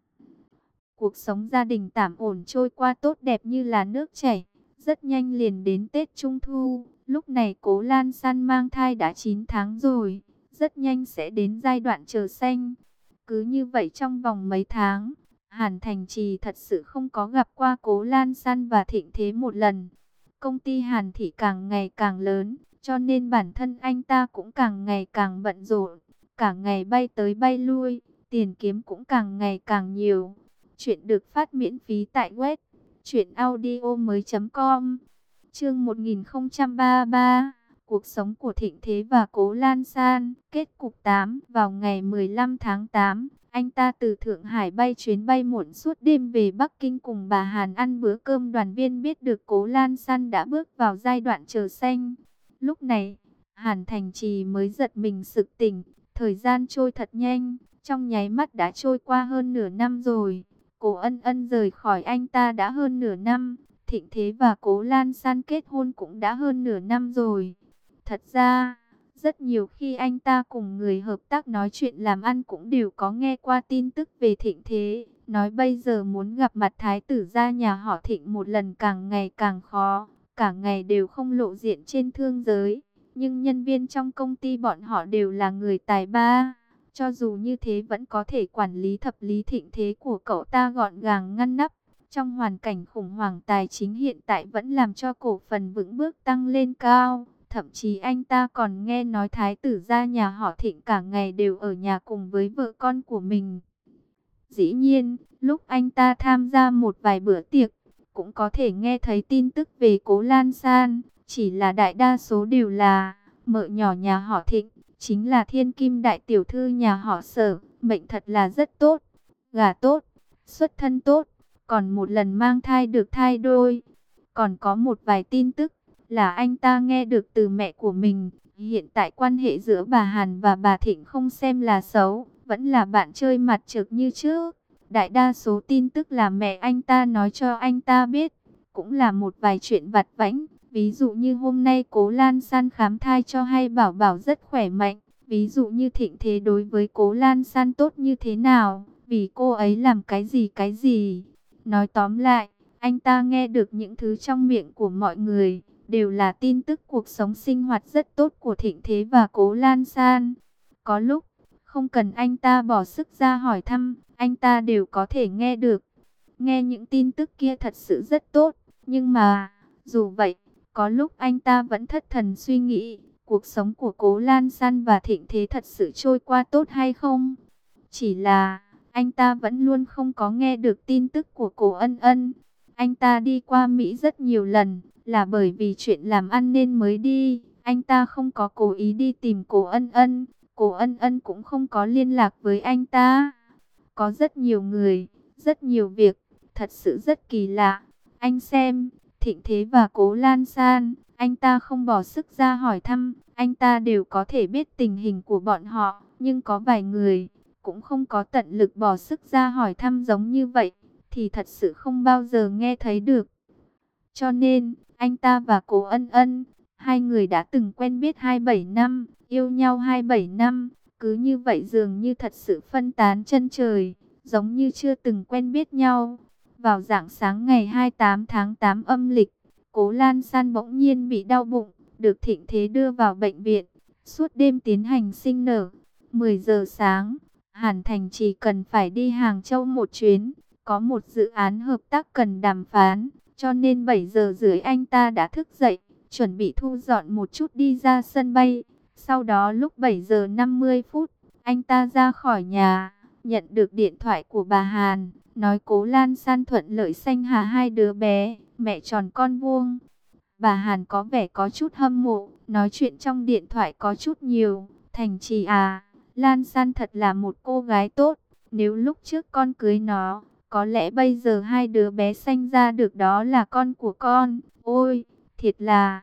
Cuộc sống gia đình tạm ổn trôi qua tốt đẹp như là nước chảy. Rất nhanh liền đến Tết Trung Thu, lúc này Cố Lan San mang thai đã chín tháng rồi, rất nhanh sẽ đến giai đoạn chờ sanh. Cứ như vậy trong vòng mấy tháng, Hàn Thành Trì thật sự không có gặp qua Cố Lan San và Thịnh Thế một lần. Công ty Hàn Thị càng ngày càng lớn, cho nên bản thân anh ta cũng càng ngày càng bận rộn, cả ngày bay tới bay lui, tiền kiếm cũng càng ngày càng nhiều. Chuyện được phát miễn phí tại web truyện audio mới chấm com. Chương một nghìn không trăm ba mươi ba, cuộc sống của Thịnh Thế và Cố Lan San. Kết cục tám. Vào ngày mười lăm tháng tám, anh ta từ Thượng Hải bay chuyến bay muộn suốt đêm về Bắc Kinh cùng bà Hàn ăn bữa cơm đoàn viên, biết được Cố Lan San đã bước vào giai đoạn chờ sanh. Lúc này, Hàn Thành Trì mới giật mình sực tỉnh, thời gian trôi thật nhanh, trong nháy mắt đã trôi qua hơn nửa năm rồi. Cố Ân Ân rời khỏi anh ta đã hơn nửa năm, Thịnh Thế và Cố Lan San kết hôn cũng đã hơn nửa năm rồi. Thật ra, rất nhiều khi anh ta cùng người hợp tác nói chuyện làm ăn cũng đều có nghe qua tin tức về Thịnh Thế. Nói bây giờ muốn gặp mặt thái tử gia nhà họ Thịnh một lần càng ngày càng khó, cả ngày đều không lộ diện trên thương giới. Nhưng nhân viên trong công ty bọn họ đều là người tài ba. Cho dù như thế vẫn có thể quản lý thập lý thịnh thế của cậu ta gọn gàng ngăn nắp. Trong hoàn cảnh khủng hoảng tài chính hiện tại vẫn làm cho cổ phần vững bước tăng lên cao. Thậm chí anh ta còn nghe nói thái tử gia nhà họ Thịnh cả ngày đều ở nhà cùng với vợ con của mình. Dĩ nhiên, lúc anh ta tham gia một vài bữa tiệc, cũng có thể nghe thấy tin tức về Cố Lan San. Chỉ là đại đa số đều là mợ nhỏ nhà họ Thịnh, chính là thiên kim đại tiểu thư nhà họ Sở. Mệnh thật là rất tốt, gả tốt, xuất thân tốt, còn một lần mang thai được thai đôi. Còn có một vài tin tức là anh ta nghe được từ mẹ của mình. Hiện tại quan hệ giữa bà Hàn và bà Thịnh không xem là xấu, vẫn là bạn chơi mặt trực như trước. Đại đa số tin tức là mẹ anh ta nói cho anh ta biết, cũng là một vài chuyện vặt vãnh. Ví dụ như hôm nay Cố Lan San khám thai cho hay bảo bảo rất khỏe mạnh. Ví dụ như Thịnh Thế đối với Cố Lan San tốt như thế nào, vì cô ấy làm cái gì cái gì. Nói tóm lại, anh ta nghe được những thứ trong miệng của mọi người, đều là tin tức cuộc sống sinh hoạt rất tốt của Thịnh Thế và Cố Lan San. Có lúc, không cần anh ta bỏ sức ra hỏi thăm, anh ta đều có thể nghe được. Nghe những tin tức kia thật sự rất tốt, nhưng mà, dù vậy, có lúc anh ta vẫn thất thần suy nghĩ, cuộc sống của Cố Lan San và Thịnh Thế thật sự trôi qua tốt hay không? Chỉ là, anh ta vẫn luôn không có nghe được tin tức của Cố Ân Ân. Anh ta đi qua Mỹ rất nhiều lần, là bởi vì chuyện làm ăn nên mới đi. Anh ta không có cố ý đi tìm Cố Ân Ân, Cố Ân Ân cũng không có liên lạc với anh ta. Có rất nhiều người, rất nhiều việc, thật sự rất kỳ lạ. Anh xem, Thịnh Thế và Cố Lan San, anh ta không bỏ sức ra hỏi thăm, anh ta đều có thể biết tình hình của bọn họ. Nhưng có vài người, cũng không có tận lực bỏ sức ra hỏi thăm giống như vậy, thì thật sự không bao giờ nghe thấy được. Cho nên, anh ta và Cố Ân Ân, hai người đã từng quen biết hai mươi bảy năm, yêu nhau hai mươi bảy năm, cứ như vậy dường như thật sự phân tán chân trời, giống như chưa từng quen biết nhau. Vào rạng sáng ngày hai mươi tám tháng tám âm lịch, Cố Lan San bỗng nhiên bị đau bụng, được Thịnh Thế đưa vào bệnh viện, suốt đêm tiến hành sinh nở. mười giờ sáng, Hàn Thành chỉ cần phải đi Hàng Châu một chuyến, có một dự án hợp tác cần đàm phán, cho nên bảy giờ rưỡi anh ta đã thức dậy, chuẩn bị thu dọn một chút đi ra sân bay. Sau đó lúc bảy giờ năm mươi phút, anh ta ra khỏi nhà, nhận được điện thoại của bà Hàn, nói Cố Lan San thuận lợi sanh hạ hai đứa bé, mẹ tròn con vuông. Bà Hàn có vẻ có chút hâm mộ, nói chuyện trong điện thoại có chút nhiều. Thành Trì à, Lan San thật là một cô gái tốt, nếu lúc trước con cưới nó, có lẽ bây giờ hai đứa bé sanh ra được đó là con của con. Ôi, thiệt là...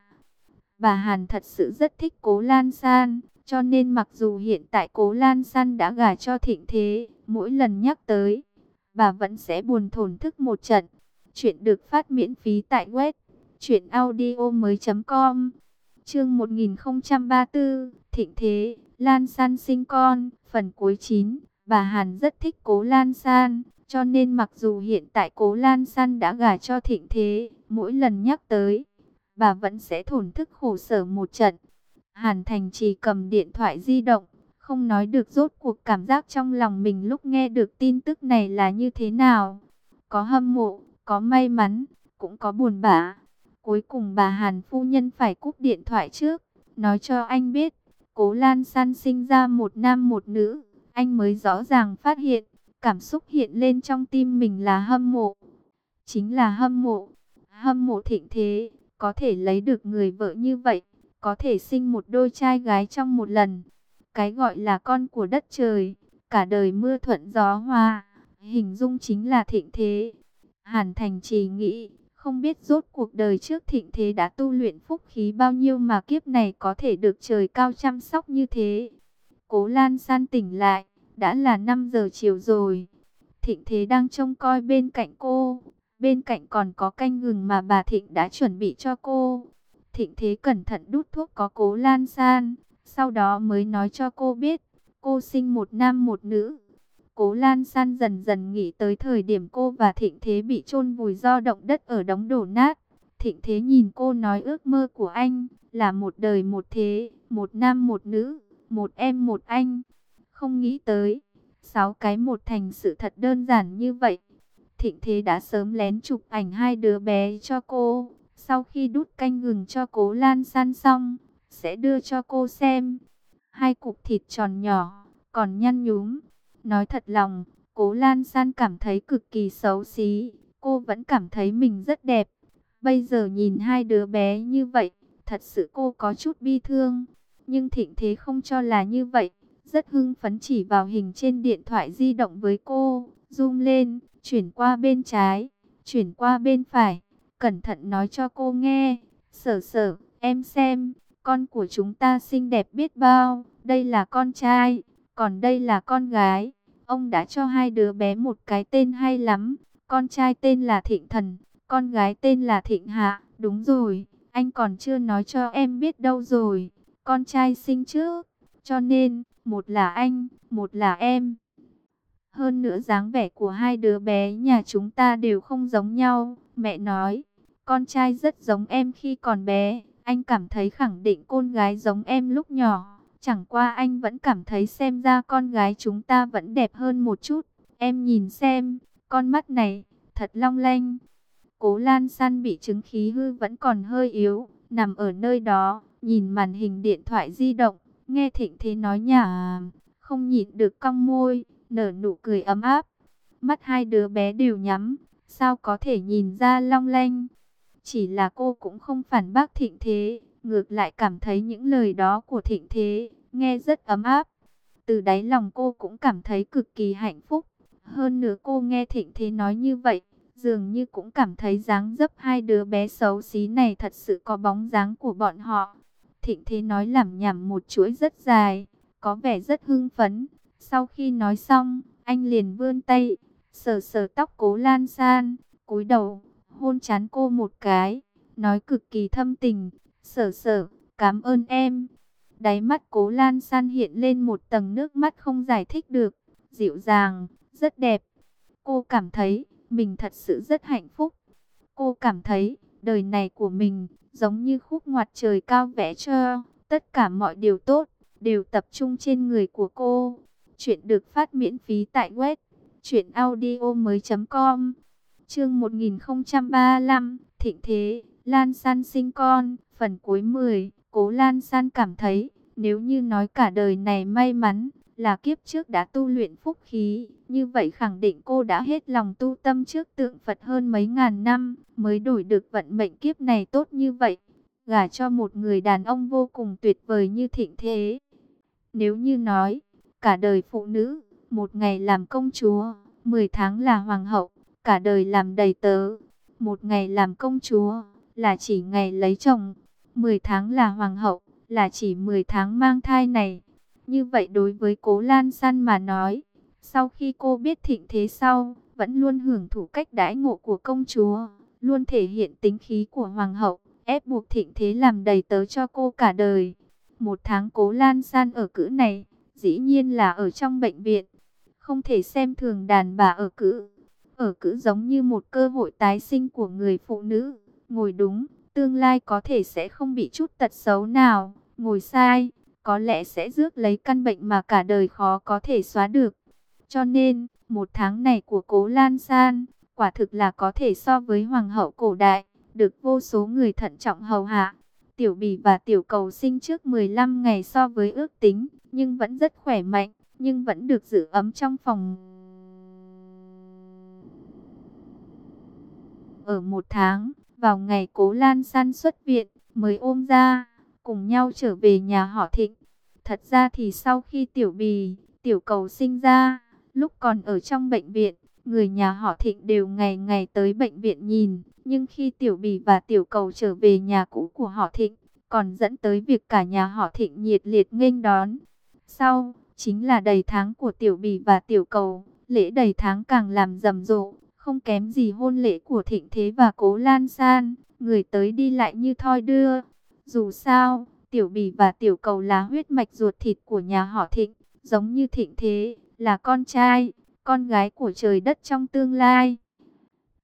Bà Hàn thật sự rất thích Cố Lan San, cho nên mặc dù hiện tại Cố Lan San đã gả cho Thịnh Thế, mỗi lần nhắc tới, bà vẫn sẽ buồn thổn thức một trận. Chuyện được phát miễn phí tại web truyện audio mới chấm com. Chương một nghìn không trăm ba mươi tư, Thịnh Thế, Lan San sinh con, phần cuối chín. Bà Hàn rất thích Cố Lan San, cho nên mặc dù hiện tại Cố Lan San đã gả cho Thịnh Thế, mỗi lần nhắc tới, bà vẫn sẽ thổn thức khổ sở một trận. Hàn Thành chỉ cầm điện thoại di động, không nói được rốt cuộc cảm giác trong lòng mình lúc nghe được tin tức này là như thế nào. Có hâm mộ, có may mắn, cũng có buồn bã. Cuối cùng bà Hàn phu nhân phải cúp điện thoại trước, nói cho anh biết, Cố Lan San sinh ra một nam một nữ. Anh mới rõ ràng phát hiện, cảm xúc hiện lên trong tim mình là hâm mộ. Chính là hâm mộ, hâm mộ Thịnh Thế, có thể lấy được người vợ như vậy, có thể sinh một đôi trai gái trong một lần. Cái gọi là con của đất trời, cả đời mưa thuận gió hòa, hình dung chính là Thịnh Thế. Hàn Thành chỉ nghĩ, không biết rốt cuộc đời trước Thịnh Thế đã tu luyện phúc khí bao nhiêu mà kiếp này có thể được trời cao chăm sóc như thế. Cố Lan San tỉnh lại, đã là năm giờ chiều rồi. Thịnh Thế đang trông coi bên cạnh cô, bên cạnh còn có canh gừng mà bà Thịnh đã chuẩn bị cho cô. Thịnh Thế cẩn thận đút thuốc có Cố Lan San, sau đó mới nói cho cô biết, cô sinh một nam một nữ. Cố Lan San dần dần nghĩ tới thời điểm cô và Thịnh Thế bị chôn vùi do động đất ở đống đổ nát. Thịnh Thế nhìn cô nói ước mơ của anh là một đời một thế, một nam một nữ, một em một anh. Không nghĩ tới, sáu cái một thành sự thật đơn giản như vậy. Thịnh Thế đã sớm lén chụp ảnh hai đứa bé cho cô. Sau khi đút canh gừng cho Cố Lan San xong, sẽ đưa cho cô xem. Hai cục thịt tròn nhỏ, còn nhăn nhúm. Nói thật lòng, Cố Lan San cảm thấy cực kỳ xấu xí. Cô vẫn cảm thấy mình rất đẹp. Bây giờ nhìn hai đứa bé như vậy, thật sự cô có chút bi thương. Nhưng Thịnh Thế không cho là như vậy. Rất hưng phấn chỉ vào hình trên điện thoại di động với cô. Zoom lên, chuyển qua bên trái, chuyển qua bên phải. Cẩn thận nói cho cô nghe. Sở sở, em xem, con của chúng ta xinh đẹp biết bao. Đây là con trai, còn đây là con gái. Ông đã cho hai đứa bé một cái tên hay lắm. Con trai tên là Thịnh Thần, con gái tên là Thịnh Hạ. Đúng rồi, anh còn chưa nói cho em biết đâu rồi. Con trai sinh trước, cho nên một là anh, một là em. Hơn nữa dáng vẻ của hai đứa bé nhà chúng ta đều không giống nhau. Mẹ nói, con trai rất giống em khi còn bé. Anh cảm thấy khẳng định con gái giống em lúc nhỏ. Chẳng qua anh vẫn cảm thấy xem ra con gái chúng ta vẫn đẹp hơn một chút. Em nhìn xem, con mắt này, thật long lanh. Cố Lan San bị chứng khí hư vẫn còn hơi yếu, nằm ở nơi đó, nhìn màn hình điện thoại di động, nghe Thịnh Thế nói nhả, không nhịn được cong môi, nở nụ cười ấm áp. Mắt hai đứa bé đều nhắm, sao có thể nhìn ra long lanh. Chỉ là cô cũng không phản bác Thịnh Thế, ngược lại cảm thấy những lời đó của Thịnh Thế nghe rất ấm áp. Từ đáy lòng cô cũng cảm thấy cực kỳ hạnh phúc. Hơn nữa cô nghe Thịnh Thế nói như vậy, dường như cũng cảm thấy dáng dấp hai đứa bé xấu xí này thật sự có bóng dáng của bọn họ. Thịnh Thế nói lẩm nhẩm một chuỗi rất dài, có vẻ rất hưng phấn. Sau khi nói xong, anh liền vươn tay, sờ sờ tóc Cố Lan San, cúi đầu, hôn trán cô một cái, nói cực kỳ thâm tình, sở sở, cảm ơn em. Đáy mắt Cố Lan San hiện lên một tầng nước mắt không giải thích được, dịu dàng, rất đẹp. Cô cảm thấy mình thật sự rất hạnh phúc. Cô cảm thấy đời này của mình giống như khúc ngoặt trời cao vẽ cho, tất cả mọi điều tốt đều tập trung trên người của cô. Chuyện được phát miễn phí tại web truyện audio mới chấm com. Chương một nghìn không trăm ba mươi lăm, Thịnh Thế, Lan San sinh con, phần cuối mười. Cố Lan San cảm thấy, nếu như nói cả đời này may mắn là kiếp trước đã tu luyện phúc khí, như vậy khẳng định cô đã hết lòng tu tâm trước tượng Phật hơn mấy ngàn năm, mới đổi được vận mệnh kiếp này tốt như vậy, gả cho một người đàn ông vô cùng tuyệt vời như Thịnh Thế. Nếu như nói, cả đời phụ nữ, một ngày làm công chúa, mười tháng là hoàng hậu, cả đời làm đầy tớ, một ngày làm công chúa, là chỉ ngày lấy chồng, mười tháng là hoàng hậu, là chỉ mười tháng mang thai này. Như vậy đối với Cố Lan San mà nói, sau khi cô biết Thịnh Thế sau, vẫn luôn hưởng thụ cách đãi ngộ của công chúa, luôn thể hiện tính khí của hoàng hậu, ép buộc Thịnh Thế làm đầy tớ cho cô cả đời. Một tháng Cố Lan San ở cữ này, dĩ nhiên là ở trong bệnh viện, không thể xem thường đàn bà ở cữ. Ở cữ giống như một cơ hội tái sinh của người phụ nữ, ngồi đúng, tương lai có thể sẽ không bị chút tật xấu nào, ngồi sai, có lẽ sẽ rước lấy căn bệnh mà cả đời khó có thể xóa được. Cho nên, một tháng này của Cố Lan San, quả thực là có thể so với hoàng hậu cổ đại, được vô số người thận trọng hầu hạ. Tiểu Bỉ và Tiểu Cầu sinh trước mười lăm ngày so với ước tính, nhưng vẫn rất khỏe mạnh, nhưng vẫn được giữ ấm trong phòng. Ở một tháng, vào ngày Cố Lan San xuất viện, mới ôm ra, cùng nhau trở về nhà họ Thịnh. Thật ra thì sau khi Tiểu Bì, Tiểu Cầu sinh ra, lúc còn ở trong bệnh viện, người nhà họ Thịnh đều ngày ngày tới bệnh viện nhìn. Nhưng khi Tiểu Bì và Tiểu Cầu trở về nhà cũ của họ Thịnh, còn dẫn tới việc cả nhà họ Thịnh nhiệt liệt nghênh đón. Sau, chính là đầy tháng của Tiểu Bì và Tiểu Cầu, lễ đầy tháng càng làm rầm rộ, không kém gì hôn lễ của Thịnh Thế và Cố Lan San, người tới đi lại như thoi đưa. Dù sao, Tiểu Bỉ và Tiểu Cầu là huyết mạch ruột thịt của nhà họ Thịnh, giống như Thịnh Thế, là con trai, con gái của trời đất trong tương lai.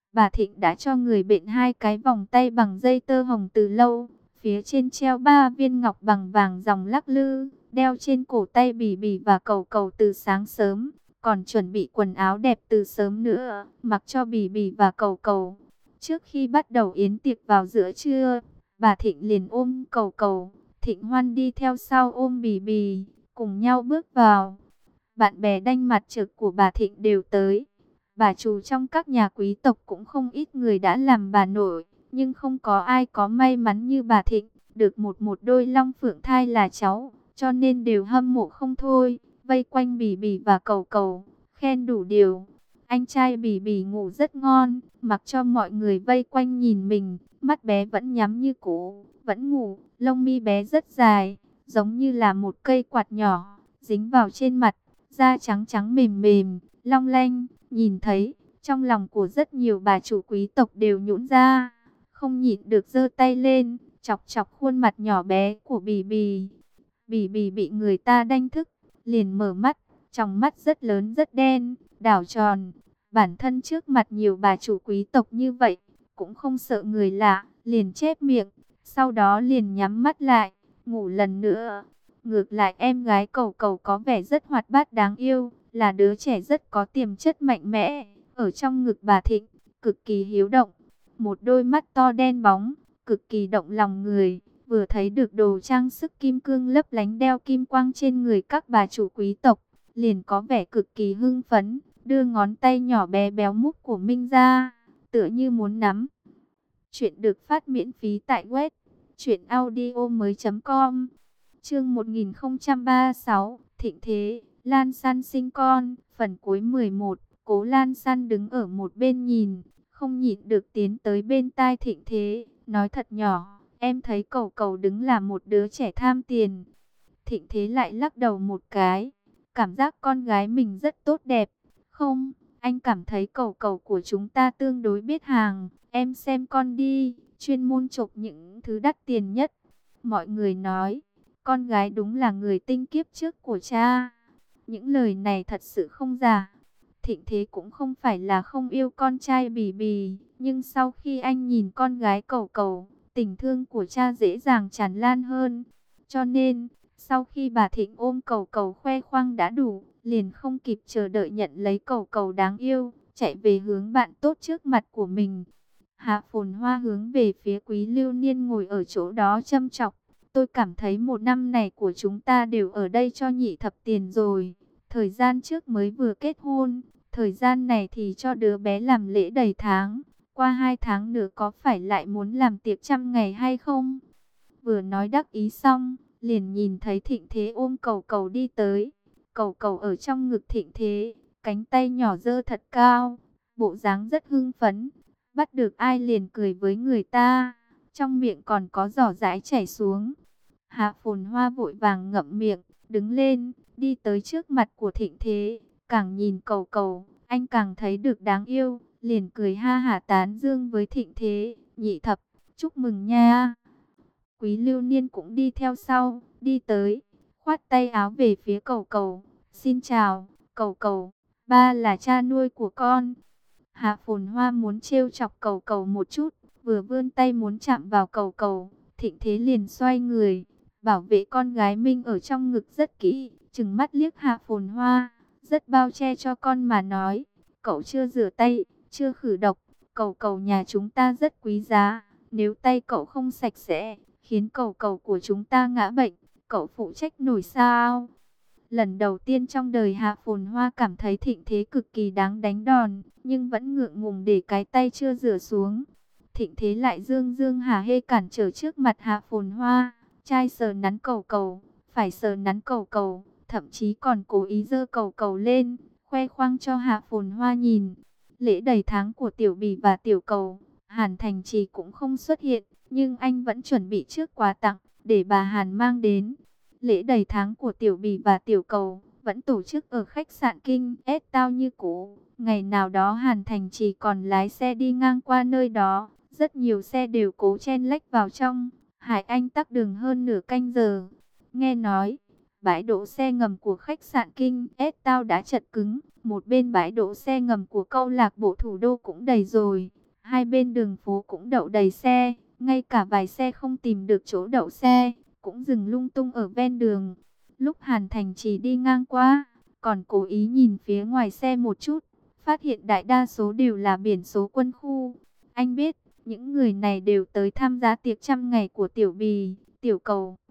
Bà Thịnh đã cho người bệnh hai cái vòng tay bằng dây tơ hồng từ lâu. Phía trên treo ba viên ngọc bằng vàng dòng lắc lư, đeo trên cổ tay Bỉ Bỉ và Cầu Cầu từ sáng sớm. Còn chuẩn bị quần áo đẹp từ sớm nữa, mặc cho Bỉ Bỉ và Cầu Cầu. Trước khi bắt đầu yến tiệc vào giữa trưa, bà Thịnh liền ôm Cầu Cầu. Thịnh Hoan đi theo sau ôm Bỉ Bỉ, cùng nhau bước vào. Bạn bè đanh mặt trực của bà Thịnh đều tới. Bà chủ trong các nhà quý tộc cũng không ít người đã làm bà nội, nhưng không có ai có may mắn như bà Thịnh, được một một đôi long phượng thai là cháu, cho nên đều hâm mộ không thôi, vây quanh Bỉ Bỉ và Cầu Cầu, khen đủ điều. Anh trai Bỉ Bỉ ngủ rất ngon, mặc cho mọi người vây quanh nhìn mình, mắt bé vẫn nhắm như cũ, vẫn ngủ, lông mi bé rất dài, giống như là một cây quạt nhỏ, dính vào trên mặt, da trắng trắng mềm mềm, long lanh. Nhìn thấy, trong lòng của rất nhiều bà chủ quý tộc đều nhũn ra, không nhịn được giơ tay lên, chọc chọc khuôn mặt nhỏ bé của Bỉ Bỉ. Bỉ Bỉ bị người ta đánh thức, liền mở mắt, tròng mắt rất lớn rất đen, đảo tròn. Bản thân trước mặt nhiều bà chủ quý tộc như vậy, cũng không sợ người lạ, liền chép miệng, sau đó liền nhắm mắt lại, ngủ lần nữa. Ngược lại em gái Cầu Cầu có vẻ rất hoạt bát đáng yêu, là đứa trẻ rất có tiềm chất mạnh mẽ, ở trong ngực bà Thịnh, cực kỳ hiếu động. Một đôi mắt to đen bóng, cực kỳ động lòng người, vừa thấy được đồ trang sức kim cương lấp lánh đeo kim quang trên người các bà chủ quý tộc, liền có vẻ cực kỳ hưng phấn, đưa ngón tay nhỏ bé béo múc của Minh ra, tựa như muốn nắm. Chuyện được phát miễn phí tại web truyện audio mới chấm com. Chương một nghìn không trăm ba mươi sáu, Thịnh Thế, Lan San sinh con, phần cuối mười một. Cố Lan San đứng ở một bên nhìn, không nhịn được tiến tới bên tai Thịnh Thế, nói thật nhỏ, em thấy Cầu Cầu đứng là một đứa trẻ tham tiền. Thịnh Thế lại lắc đầu một cái, cảm giác con gái mình rất tốt đẹp. Không, anh cảm thấy Cầu Cầu của chúng ta tương đối biết hàng, em xem con đi, chuyên môn chộp những thứ đắt tiền nhất. Mọi người nói, con gái đúng là người tinh kiếp trước của cha. Những lời này thật sự không giả. Thịnh Thế cũng không phải là không yêu con trai Bỉ Bỉ, nhưng sau khi anh nhìn con gái Cầu Cầu, tình thương của cha dễ dàng tràn lan hơn. Cho nên, sau khi bà Thịnh ôm Cầu Cầu khoe khoang đã đủ, liền không kịp chờ đợi nhận lấy Cầu Cầu đáng yêu, chạy về hướng bạn tốt trước mặt của mình. Hạ Phồn Hoa hướng về phía Quý Lưu Niên ngồi ở chỗ đó châm chọc. Tôi cảm thấy một năm này của chúng ta đều ở đây cho nhị thập tiền rồi. Thời gian trước mới vừa kết hôn, thời gian này thì cho đứa bé làm lễ đầy tháng. Qua hai tháng nữa có phải lại muốn làm tiệc trăm ngày hay không? Vừa nói đắc ý xong, liền nhìn thấy Thịnh Thế ôm Cầu Cầu đi tới. Cầu Cầu ở trong ngực Thịnh Thế, cánh tay nhỏ dơ thật cao, bộ dáng rất hưng phấn. Bắt được ai liền cười với người ta, trong miệng còn có giỏ giãi chảy xuống. Hạ Phồn Hoa vội vàng ngậm miệng, đứng lên, đi tới trước mặt của Thịnh Thế. Càng nhìn Cầu Cầu, anh càng thấy được đáng yêu, liền cười ha hả tán dương với Thịnh Thế. Nhị thập, chúc mừng nha. Quý Lưu Niên cũng đi theo sau, đi tới, khoát tay áo về phía Cầu Cầu. Xin chào, Cầu Cầu, ba là cha nuôi của con. Hạ Phồn Hoa muốn trêu chọc Cầu Cầu một chút, vừa vươn tay muốn chạm vào Cầu Cầu, Thịnh Thế liền xoay người, bảo vệ con gái Minh ở trong ngực rất kỹ, trừng mắt liếc Hạ Phồn Hoa, rất bao che cho con mà nói, cậu chưa rửa tay, chưa khử độc, Cầu Cầu nhà chúng ta rất quý giá, nếu tay cậu không sạch sẽ, khiến Cầu Cầu của chúng ta ngã bệnh, cậu phụ trách nổi sao? Lần đầu tiên trong đời Hạ Phồn Hoa cảm thấy Thịnh Thế cực kỳ đáng đánh đòn, nhưng vẫn ngượng ngùng để cái tay chưa rửa xuống. Thịnh Thế lại dương dương hả hê cản trở trước mặt Hạ Phồn Hoa, trai sờ nắn Cầu Cầu, phải sờ nắn Cầu Cầu, thậm chí còn cố ý giơ Cầu Cầu lên, khoe khoang cho Hạ Phồn Hoa nhìn. Lễ đầy tháng của Tiểu Bỉ và Tiểu Cầu, Hàn Thành Trì cũng không xuất hiện, nhưng anh vẫn chuẩn bị trước quà tặng, để bà Hàn mang đến. Lễ đầy tháng của Tiểu Bỉ và Tiểu Cầu vẫn tổ chức ở khách sạn Kinh S Tao như cũ. Ngày nào đó Hàn Thành Trì còn lái xe đi ngang qua nơi đó, rất nhiều xe đều cố chen lách vào trong. Hải Anh tắc đường hơn nửa canh giờ. Nghe nói, bãi đỗ xe ngầm của khách sạn Kinh S Tao đã chật cứng, một bên bãi đỗ xe ngầm của câu lạc bộ thủ đô cũng đầy rồi. Hai bên đường phố cũng đậu đầy xe, ngay cả vài xe không tìm được chỗ đậu xe, cũng dừng lung tung ở ven đường. Lúc Hàn Thành Trì đi ngang qua, còn cố ý nhìn phía ngoài xe một chút, phát hiện đại đa số đều là biển số quân khu. Anh biết, những người này đều tới tham gia tiệc trăm ngày của Tiểu Bì, Tiểu Cầu.